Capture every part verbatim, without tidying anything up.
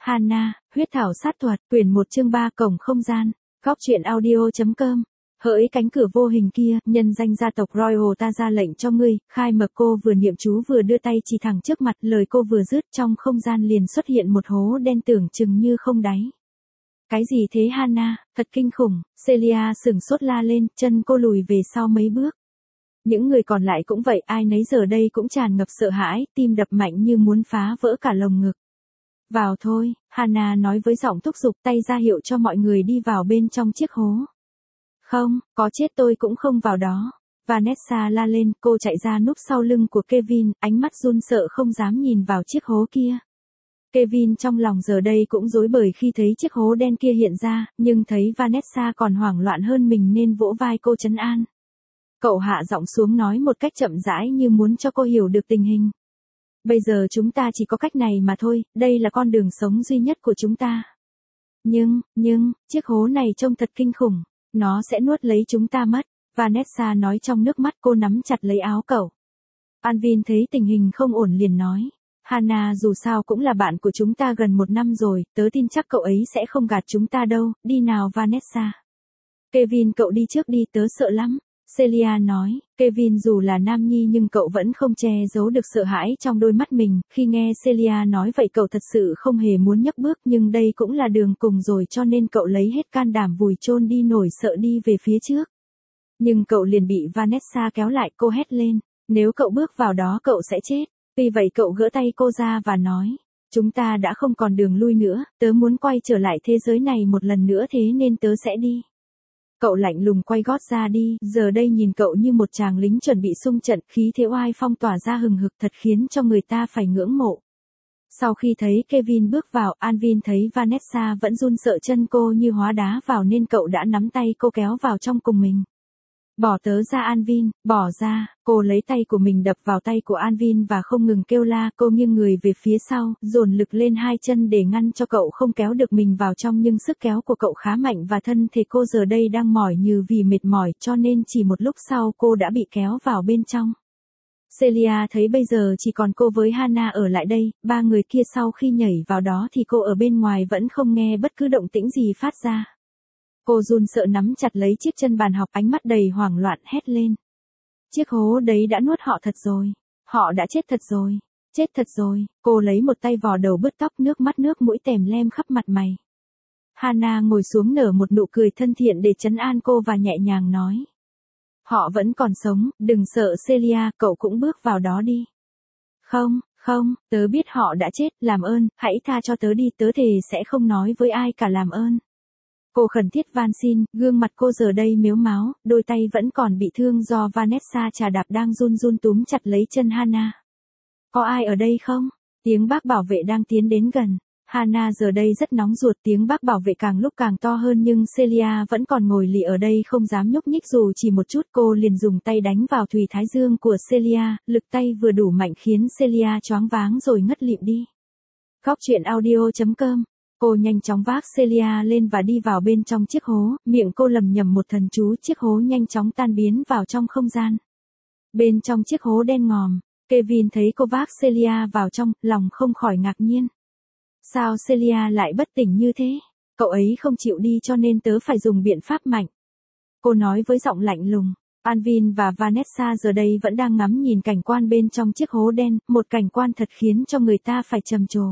Hana, huyết thảo sát thuật, quyển một chương ba cổng không gian, góc truyện audio.com. Hỡi cánh cửa vô hình kia, nhân danh gia tộc Royal ta ra lệnh cho ngươi, khai mở. Cô vừa niệm chú vừa đưa tay chỉ thẳng trước mặt, lời cô vừa dứt trong không gian liền xuất hiện một hố đen tưởng chừng như không đáy. Cái gì thế Hana, thật kinh khủng, Celia sửng sốt la lên, chân cô lùi về sau mấy bước. Những người còn lại cũng vậy, ai nấy giờ đây cũng tràn ngập sợ hãi, tim đập mạnh như muốn phá vỡ cả lồng ngực. Vào thôi, Hana nói với giọng thúc giục, tay ra hiệu cho mọi người đi vào bên trong chiếc hố. Không, có chết tôi cũng không vào đó. Vanessa la lên, cô chạy ra núp sau lưng của Kevin, ánh mắt run sợ không dám nhìn vào chiếc hố kia. Kevin trong lòng giờ đây cũng rối bời khi thấy chiếc hố đen kia hiện ra, nhưng thấy Vanessa còn hoảng loạn hơn mình nên vỗ vai cô trấn an. Cậu hạ giọng xuống nói một cách chậm rãi như muốn cho cô hiểu được tình hình. Bây giờ chúng ta chỉ có cách này mà thôi, đây là con đường sống duy nhất của chúng ta. Nhưng, nhưng, chiếc hố này trông thật kinh khủng, nó sẽ nuốt lấy chúng ta mất, Vanessa nói trong nước mắt. Cô nắm chặt lấy áo cậu. Alvin thấy tình hình không ổn liền nói. Hana dù sao cũng là bạn của chúng ta gần một năm rồi, tớ tin chắc cậu ấy sẽ không gạt chúng ta đâu, đi nào Vanessa. Kevin cậu đi trước đi, tớ sợ lắm. Celia nói, Kevin dù là nam nhi nhưng cậu vẫn không che giấu được sợ hãi trong đôi mắt mình, khi nghe Celia nói vậy cậu thật sự không hề muốn nhấc bước, nhưng đây cũng là đường cùng rồi cho nên cậu lấy hết can đảm vùi chôn đi nổi sợ đi về phía trước. Nhưng cậu liền bị Vanessa kéo lại, cô hét lên, nếu cậu bước vào đó cậu sẽ chết. Vì vậy cậu gỡ tay cô ra và nói, chúng ta đã không còn đường lui nữa, tớ muốn quay trở lại thế giới này một lần nữa thế nên tớ sẽ đi. Cậu lạnh lùng quay gót ra đi, giờ đây nhìn cậu như một chàng lính chuẩn bị xung trận, khí thế oai phong tỏa ra hừng hực thật khiến cho người ta phải ngưỡng mộ. Sau khi thấy Kevin bước vào, Alvin thấy Vanessa vẫn run sợ chân cô như hóa đá vào nên cậu đã nắm tay cô kéo vào trong cùng mình. Bỏ tớ ra Alvin, bỏ ra, cô lấy tay của mình đập vào tay của Alvin và không ngừng kêu la. Cô nghiêng người về phía sau, dồn lực lên hai chân để ngăn cho cậu không kéo được mình vào trong, nhưng sức kéo của cậu khá mạnh và thân thể cô giờ đây đang mỏi như vì mệt mỏi cho nên chỉ một lúc sau cô đã bị kéo vào bên trong. Celia thấy bây giờ chỉ còn cô với Hana ở lại đây, ba người kia sau khi nhảy vào đó thì cô ở bên ngoài vẫn không nghe bất cứ động tĩnh gì phát ra. Cô run sợ nắm chặt lấy chiếc chân bàn học, ánh mắt đầy hoảng loạn hét lên. Chiếc hố đấy đã nuốt họ thật rồi. Họ đã chết thật rồi. Chết thật rồi. Cô lấy một tay vò đầu bứt tóc, nước mắt nước mũi tèm lem khắp mặt mày. Hana ngồi xuống nở một nụ cười thân thiện để trấn an cô và nhẹ nhàng nói. Họ vẫn còn sống, đừng sợ Celia, cậu cũng bước vào đó đi. Không, không, tớ biết họ đã chết, làm ơn, hãy tha cho tớ đi, tớ thề sẽ không nói với ai cả, làm ơn. Cô khẩn thiết van xin, gương mặt cô giờ đây mếu máo, đôi tay vẫn còn bị thương do Vanessa chà đạp đang run run túm chặt lấy chân Hana. Có ai ở đây không? Tiếng bác bảo vệ đang tiến đến gần. Hana giờ đây rất nóng ruột, tiếng bác bảo vệ càng lúc càng to hơn nhưng Celia vẫn còn ngồi lì ở đây không dám nhúc nhích dù chỉ một chút. Cô liền dùng tay đánh vào thùy thái dương của Celia, lực tay vừa đủ mạnh khiến Celia choáng váng rồi ngất lịm đi. Góc truyện audio.com. Cô nhanh chóng vác Celia lên và đi vào bên trong chiếc hố, miệng cô lầm nhầm một thần chú, chiếc hố nhanh chóng tan biến vào trong không gian. Bên trong chiếc hố đen ngòm, Kevin thấy cô vác Celia vào trong, lòng không khỏi ngạc nhiên. Sao Celia lại bất tỉnh như thế? Cậu ấy không chịu đi cho nên tớ phải dùng biện pháp mạnh. Cô nói với giọng lạnh lùng. Alvin và Vanessa giờ đây vẫn đang ngắm nhìn cảnh quan bên trong chiếc hố đen, một cảnh quan thật khiến cho người ta phải trầm trồ.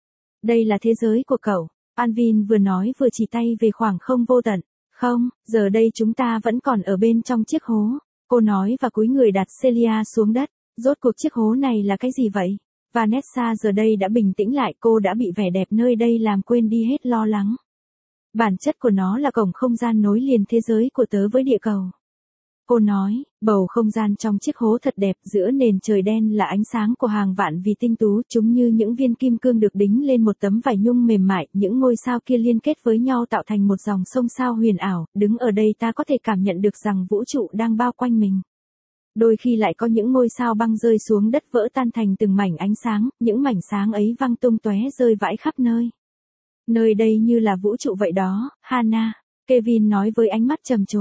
Đây là thế giới của cậu, Alvin vừa nói vừa chỉ tay về khoảng không vô tận. Không, giờ đây chúng ta vẫn còn ở bên trong chiếc hố, cô nói và cúi người đặt Celia xuống đất. Rốt cuộc chiếc hố này là cái gì vậy? Vanessa giờ đây đã bình tĩnh lại, cô đã bị vẻ đẹp nơi đây làm quên đi hết lo lắng. Bản chất của nó là cổng không gian nối liền thế giới của tớ với địa cầu. Cô nói, bầu không gian trong chiếc hố thật đẹp, giữa nền trời đen là ánh sáng của hàng vạn vì tinh tú, chúng như những viên kim cương được đính lên một tấm vải nhung mềm mại, những ngôi sao kia liên kết với nhau tạo thành một dòng sông sao huyền ảo, đứng ở đây ta có thể cảm nhận được rằng vũ trụ đang bao quanh mình. Đôi khi lại có những ngôi sao băng rơi xuống đất vỡ tan thành từng mảnh ánh sáng, những mảnh sáng ấy văng tung tóe rơi vãi khắp nơi. Nơi đây như là vũ trụ vậy đó, Hana, Kevin nói với ánh mắt trầm trồ.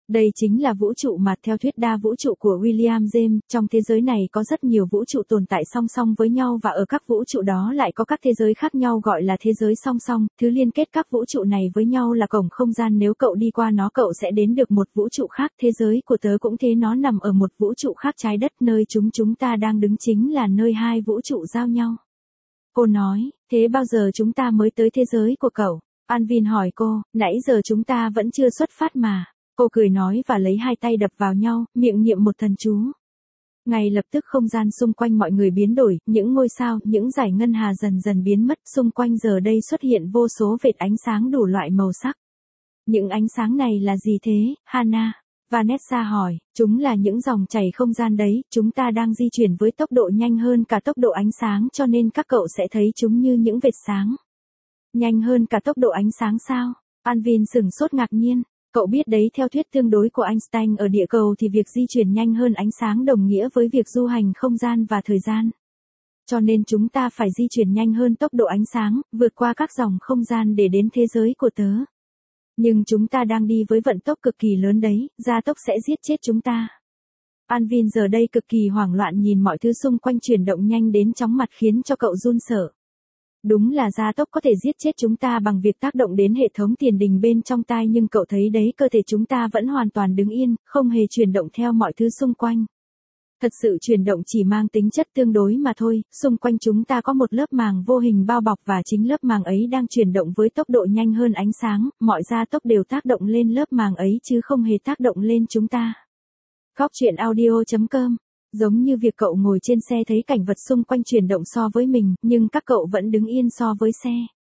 Đây chính là vũ trụ mà theo thuyết đa vũ trụ của William James, trong thế giới này có rất nhiều vũ trụ tồn tại song song với nhau và ở các vũ trụ đó lại có các thế giới khác nhau gọi là thế giới song song, thứ liên kết các vũ trụ này với nhau là cổng không gian nếu cậu đi qua nó cậu sẽ đến được một vũ trụ khác, thế giới của tớ cũng thế nó nằm ở một vũ trụ khác trái đất nơi chúng chúng ta đang đứng chính là nơi hai vũ trụ giao nhau. Cô nói, thế bao giờ chúng ta mới tới thế giới của cậu? Alvin hỏi cô, nãy giờ chúng ta vẫn chưa xuất phát mà. Cô cười nói và lấy hai tay đập vào nhau, miệng niệm một thần chú. Ngay lập tức không gian xung quanh mọi người biến đổi, những ngôi sao, những dải ngân hà dần dần biến mất, xung quanh giờ đây xuất hiện vô số vệt ánh sáng đủ loại màu sắc. Những ánh sáng này là gì thế, Hannah? Vanessa hỏi, chúng là những dòng chảy không gian đấy, chúng ta đang di chuyển với tốc độ nhanh hơn cả tốc độ ánh sáng cho nên các cậu sẽ thấy chúng như những vệt sáng. Nhanh hơn cả tốc độ ánh sáng sao? Alvin sửng sốt ngạc nhiên. Cậu biết đấy theo thuyết tương đối của Einstein ở địa cầu thì việc di chuyển nhanh hơn ánh sáng đồng nghĩa với việc du hành không gian và thời gian. Cho nên chúng ta phải di chuyển nhanh hơn tốc độ ánh sáng, vượt qua các dòng không gian để đến thế giới của tớ. Nhưng chúng ta đang đi với vận tốc cực kỳ lớn đấy, gia tốc sẽ giết chết chúng ta. Alvin giờ đây cực kỳ hoảng loạn nhìn mọi thứ xung quanh chuyển động nhanh đến chóng mặt khiến cho cậu run sợ. Đúng là gia tốc có thể giết chết chúng ta bằng việc tác động đến hệ thống tiền đình bên trong tai nhưng cậu thấy đấy cơ thể chúng ta vẫn hoàn toàn đứng yên, không hề chuyển động theo mọi thứ xung quanh. Thật sự chuyển động chỉ mang tính chất tương đối mà thôi, xung quanh chúng ta có một lớp màng vô hình bao bọc và chính lớp màng ấy đang chuyển động với tốc độ nhanh hơn ánh sáng, mọi gia tốc đều tác động lên lớp màng ấy chứ không hề tác động lên chúng ta. Góc truyện audio chấm com. Giống như việc cậu ngồi trên xe thấy cảnh vật xung quanh chuyển động so với mình, nhưng các cậu vẫn đứng yên so với xe.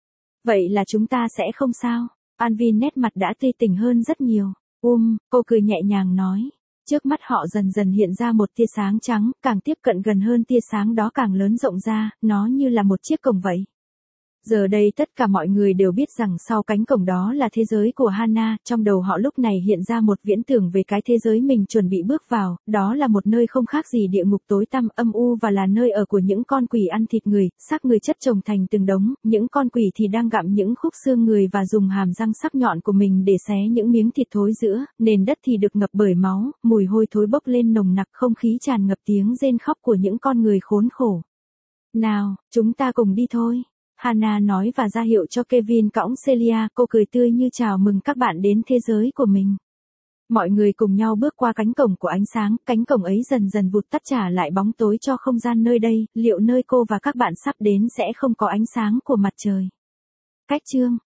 Vậy là chúng ta sẽ không sao. Alvin nét mặt đã tươi tỉnh hơn rất nhiều. Um, cô cười nhẹ nhàng nói. Trước mắt họ dần dần hiện ra một tia sáng trắng, càng tiếp cận gần hơn tia sáng đó càng lớn rộng ra, nó như là một chiếc cổng vậy. Giờ đây tất cả mọi người đều biết rằng sau cánh cổng đó là thế giới của Hannah, trong đầu họ lúc này hiện ra một viễn tưởng về cái thế giới mình chuẩn bị bước vào, đó là một nơi không khác gì địa ngục tối tăm âm u và là nơi ở của những con quỷ ăn thịt người, xác người chất chồng thành từng đống, những con quỷ thì đang gặm những khúc xương người và dùng hàm răng sắc nhọn của mình để xé những miếng thịt thối giữa, nền đất thì được ngập bởi máu, mùi hôi thối bốc lên nồng nặc không khí tràn ngập tiếng rên khóc của những con người khốn khổ. Nào, chúng ta cùng đi thôi. Hannah nói và ra hiệu cho Kevin cõng Celia, cô cười tươi như chào mừng các bạn đến thế giới của mình. Mọi người cùng nhau bước qua cánh cổng của ánh sáng, cánh cổng ấy dần dần vụt tắt trả lại bóng tối cho không gian nơi đây, liệu nơi cô và các bạn sắp đến sẽ không có ánh sáng của mặt trời? Cách chương